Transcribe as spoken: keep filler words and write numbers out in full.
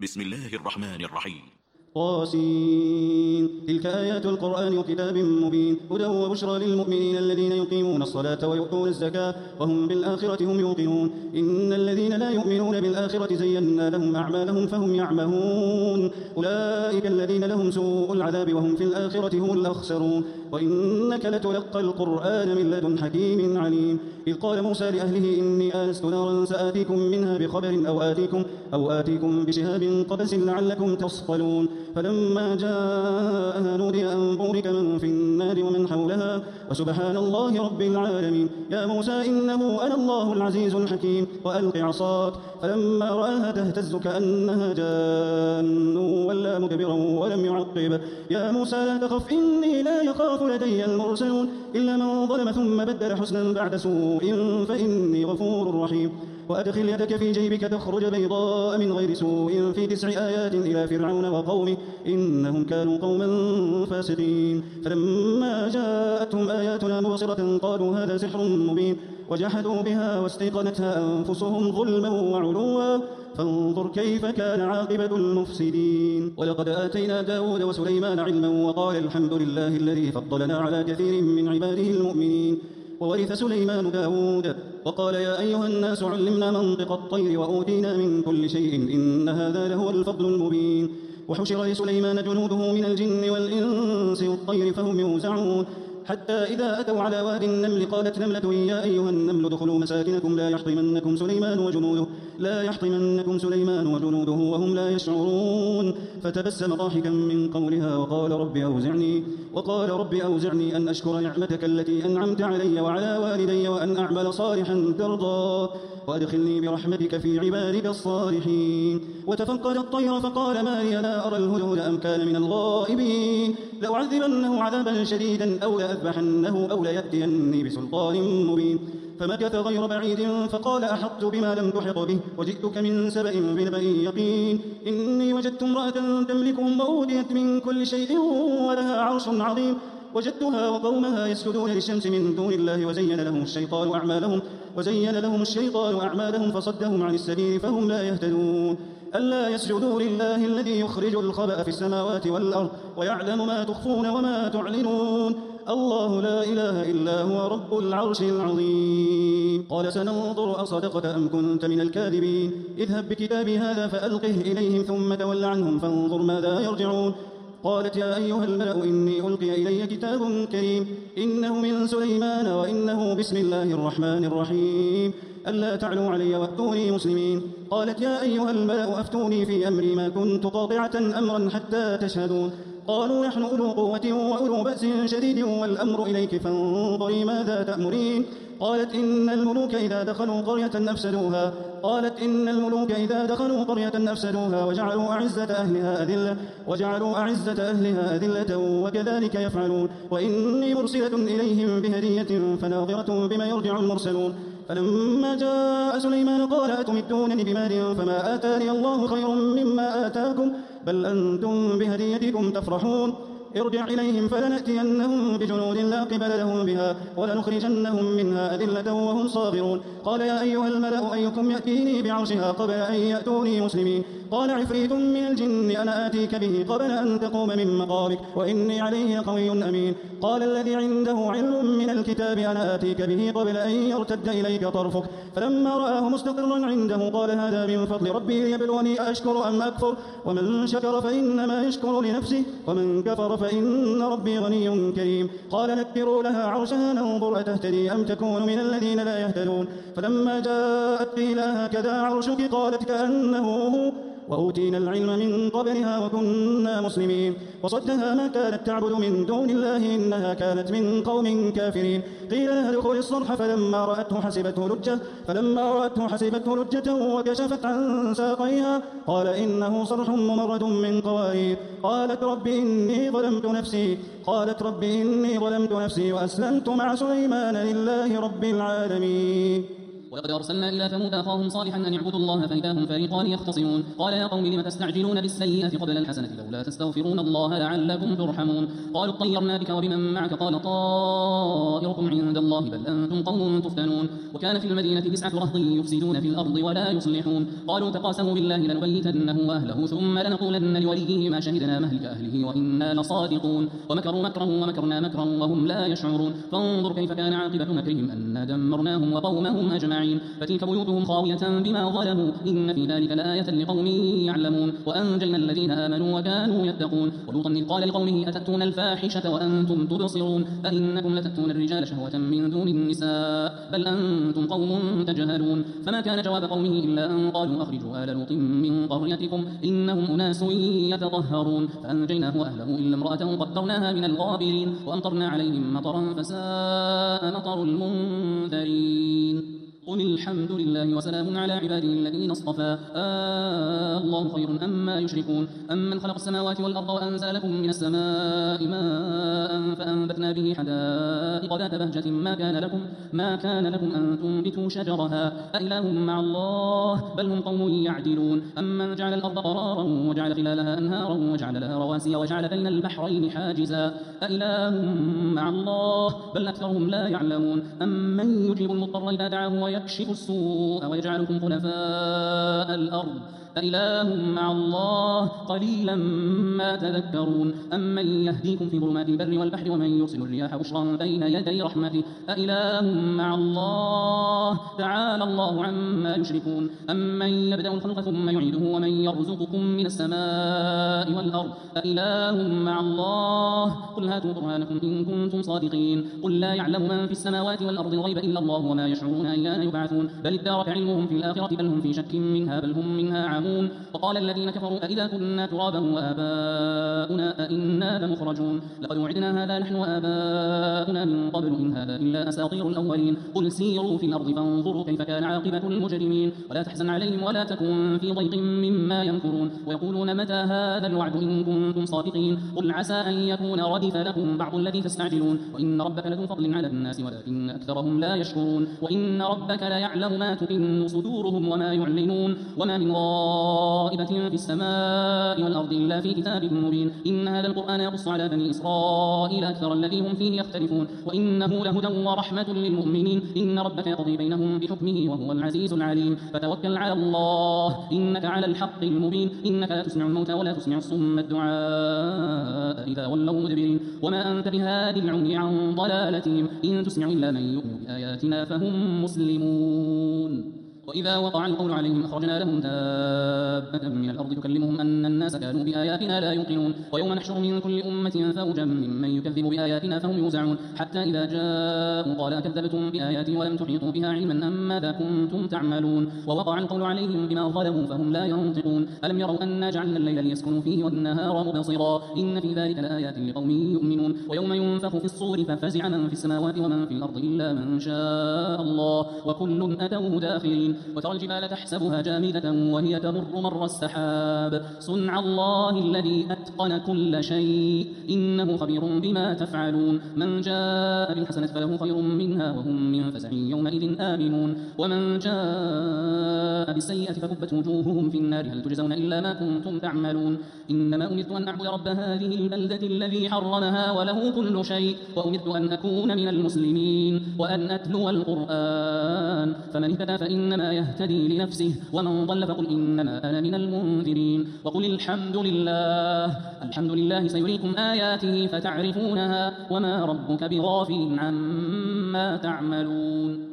بسم الله الرحمن الرحيم. طاسين. تلك آيات القرآن وكتاب مبين هدى وبشرى للمؤمنين الذين يقيمون الصلاة ويؤتون الزكاة وهم بالآخرة هم يوقنون. إن الذين لا يؤمنون بالآخرة زينا لهم أعمالهم فهم يعمهون. أولئك الذين لهم سوء العذاب وهم في الآخرة هم الأخسرون. وإنك لتلقى القرآن من لدن حكيم عليم. إذ قال موسى لأهله إني آنست نارا سآتيكم منها بخبر أو آتيكم, أو آتيكم بشهاب قبس لعلكم تصطلون. فلما جاءها نودي أن بورك من في النار ومن حولها وسبحان الله رب العالمين. يا موسى إنه أنا الله العزيز الحكيم وألق عصاك فلما رآها تهتز كأنها جان ولا مدبرا ولم يعقب. يا موسى لا تخف إني لا يخاف لدي المرسلون إلا من ظلم ثم بدل حسنا بعد سوء فإني غفور رحيم. وأدخل يدك في جيبك تخرج بيضاء من غير سوء في تسع آيات إلى فرعون وقومه إنهم كانوا قوما فاسقين. فلما جاءتهم آياتنا مبصرة قالوا هذا سحر مبين وجحدوا بها واستيقنتها أنفسهم ظلما وعلوا فانظر كيف كان عاقبة المفسدين. ولقد آتينا داود وسليمان علما وقال الحمد لله الذي فضلنا على كثير من عباده المؤمنين. وورث سليمان داود وقال يا أيها الناس علمنا منطق الطير وأوتينا من كل شيء إن هذا لهو الفضل المبين. وحشر لسليمان جنوده من الجن والإنس والطير فهم يوزعون حتى إذا أتوا على واد النمل قالت نملة يا أيها النمل ادخلوا مساكنكم لا يحطمنكم سليمان وجنوده لا يحطمنكم سليمان وجنوده وهم لا يشعرون. فتبسم ضاحكا من قولها وقال رب أوزعني وقال رب أوزعني أن أشكر نعمتك التي أنعمت علي وعلى والدي وأن أعمل صالحا ترضى وأدخلني برحمتك في عبادك الصالحين. وتفقد الطير فقال ما لي لا أرى الهدهد أم كان من الغائبين لأعذبنه عذابا شديدا أو لأذبحنه أو ليأتيني بسلطان مبين. فمكث غير بعيد فقال أحطت بما لم تحط به وجئتك من سبأ بنبأ يقين. إني وجدت امرأة تملكهم وأوتيت من كل شيء ولها عرش عظيم وجدتها وقومها يسجدون للشمس من دون الله وزين لهم الشيطان أعمالهم وزين لهم الشيطان أعمالهم فصدهم عن السبيل فهم لا يهتدون. ألا يسجدوا لله الذي يخرج الخبأ في السماوات والأرض ويعلم ما تخفون وما تعلنون الله لا إله إلا هو رب العرش العظيم. قال سننظر أصدقت أم كنت من الكاذبين اذهب بكتابي هذا فألقه إليهم ثم تول عنهم فانظر ماذا يرجعون. قالت يا أيها الملأ إني ألقي إلي كتاب كريم إنه من سليمان وإنه بسم الله الرحمن الرحيم ألا تعلوا علي وأتوني مسلمين. قالت يا أيها الملأ أفتوني في أمري ما كنت قاطعة أمرا حتى تشهدون. قالوا نحن أولو قوة وأولو بأس شديد والأمر إليك فانظري ماذا تأمرين. قالت إن الملوك إذا دخلوا قرية أفسدوها قالت إن الملوك إذا دخلوا قرية أفسدوها وجعلوا أعزة أهلها أذلة وجعلوا أعزة أهلها أذلة وكذلك يفعلون. وإني مرسلة إليهم بهدية فناظرة بما يرجع المرسلون. فلما جاء سليمان قال أتمدونني بمال فما آتاني الله خير مما آتاكم بل أنتم بهديتكم تفرحون. ارجع إليهم فلنأتينهم بجنود لا قبل لهم بها ولنخرجنهم منها أذلة وهم صاغرون. قال يا أيها الملأ أيكم يأتيني بعرشها قبل أن يأتوني مسلمين. قال عفريت من الجن أنا آتيك به قبل أن تقوم من مقامك وإني عليه قوي أمين. قال الذي عنده علم من الكتاب أنا آتيك به قبل أن يرتد إليك طرفك فلما رآه مستقرا عنده قال هذا من فضل ربي ليبلوني أشكر أم أكفر ومن شكر فإنما يشكر لنفسه ومن كفر فإن ربي غني كريم. قال نكروا لها عرشها ننظر أتهتدي أم تكون من الذين لا يهتدون. فلما جاءت قيل هكذا عرشك قالت كأنه هو وأوتينا العلم من قبلها وكنا مسلمين. وصدها ما كانت تعبد من دون الله إنها كانت من قوم كافرين. قيل لها ادخل الصرح فلما رأته حسبته لجة فلما رأته حسبته لجة وكشفت عن ساقيها قال إنه صرح ممرد من قوارير. قالت رب إني ظلمت نفسي قالت رب إني ظلمت نفسي وأسلمت مع سليمان لله رب العالمين. ولقد أرسلنا إلى ثمود أخاهم صالحا أن اعبدوا الله فإذا هم فريقان يختصمون قال يا قوم لم تستعجلون بالسيئة قبل الحسنة لولا تستغفرون الله لعلكم ترحمون قالوا اطيرنا بك وبمن معك قال طائركم عند الله بل أنتم قوم تفتنون وكان في المدينة تسعة رهط يفسدون في الأرض ولا يصلحون قالوا تقاسموا بالله لنبيتنه وأهله ثم لنقولن لوليه ما شهدنا مهلك أهله وإنا لصادقون ومكروا مكرا ومكرنا مكرا وهم لا يشعرون فانظر كيف كان عاقبة مكرهم أنا دمرناهم وقومهم أجمعين فتلك بيوتهم خاوية بما ظلموا إن في ذلك لآية لقوم يعلمون وأنجينا الذين آمنوا وكانوا يتقون ولوطا إذ قال لقومه أتأتون الفاحشة وأنتم تبصرون أئنكم لتأتون الرجال شهوة من دون النساء بل أنتم قوم تجهلون فما كان جواب قومه إلا أن قالوا أخرجوا آل لوط من قريتكم إنهم أناس يتطهرون فأنجيناه وأهله إلا امرأته قدرناها من الغابرين وأمطرنا عليهم مطرا فساء مطر المنذرين قل الحمد لله وسلام على عباده الذين اصطفى آه الله خير أما يشركون أمن خلق السماوات والأرض وأنزل لكم من السماء ماء فأنبتنا به حدائق ذات بهجة ما كان لكم ما كان لكم أن تنبتوا شجرها أإله مع الله بل هم قوم يعدلون أمن جعل الأرض قرارا وجعل خلالها أنهارا وجعل لها رواسي وجعل بين البحرين حاجزا أإله مع الله بل أكثرهم لا يعلمون أمن يجيب المضطر إذا دعاه ويكشف السوء ويجعلكم خلفاء الأرض أإله مع الله قليلا ما تذكرون أمن يهديكم في ظلمات البر والبحر ومن يرسل الرياح بشرا بين يدي رحمته أإله مع الله تعالى الله عما يشركون أمن يبدأ الخلق ثم يعيده ومن يرزقكم من السماء والأرض أإله مع الله قل هاتوا برهانكم إن كنتم صادقين قل لا يعلم من في السماوات والأرض الغيب إلا الله وما يشعرون أيان يبعثون بل ادارك علمهم في الآخرة بل هم في شك منها بل هم منها عامون وقال الذين كفروا أئذا كنا ترابا وآباؤنا أئنا لمخرجون لقد وعدنا هذا نحن وآباؤنا من قبل إن هذا إلا أساطير الأولين قل سيروا في الأرض فانظروا كيف كان عاقبة المجرمين ولا تحزن عليهم ولا تكن في ضيق مما يمكرون ويقولون متى هذا الوعد إن كنتم صادقين قل عسى أن يكون ردف لكم بعض الذي تستعجلون وإن ربك لذو فضل على الناس ولكن أكثرهم لا يشكرون وإن ربك ليعلم ما تكن صدورهم وما يعلنون وما من غائبة في السماء والأرض إلا في كتاب مبين إن هذا القرآن يقص على بني إسرائيل أكثر الذي هم فيه يختلفون وإنه لهدى ورحمة للمؤمنين إن ربك يقضي بينهم بحكمه وهو العزيز العليم فتوكل على الله إنك على الحق المبين إنك لا تسمع الموتى ولا تسمع الصم الدعاء إذا ولوا مدبرين وما أنت بهادي العمي عن ضلالتهم إن تسمع إلا من يؤمن بآياتنا فهم مسلمون وإذا وقع القول عليهم أخرجنا لهم دابة من الأرض تكلمهم أن الناس كانوا بآياتنا لا يوقنون ويوم نحشر من كل أمة فوجا ممن يكذب بآياتنا فهم يوزعون حتى إذا جاءوا قال كذبتم بآياتي ولم تحيطوا بها علما أم ماذا كنتم تعملون ووقع القول عليهم بما ظلموا فهم لا ينطقون ألم يروا أنا جعلنا الليل ليسكنوا فيه والنهار مبصرا إن في ذلك لآيات لقوم يؤمنون ويوم ينفخ في الصور ففزع من في السماوات ومن في الأرض إلا من شاء الله وكل أتوه داخلين وترى الجبال تحسبها جامدة وهي تمر مر السحاب صنع الله الذي أتقن كل شيء إنه خبير بما تفعلون من جاء بالحسنة فله خير منها وهم من فزع يومئذ آمنون ومن جاء بالسيئة فكبت وجوههم في النار هل تجزون إلا ما كنتم تعملون إنما أمرت أن أعبد رب هذه البلدة الذي حرمها وله كل شيء وأمرت أن أكون من المسلمين وأن أتلو القرآن فمن اهتدى فإنما يهتدي لنفسه ومن ضل فقل إنما أنا من المنذرين وقل الحمد لله الحمد لله سيريكم آياته فتعرفونها وما ربك بغافل عما تعملون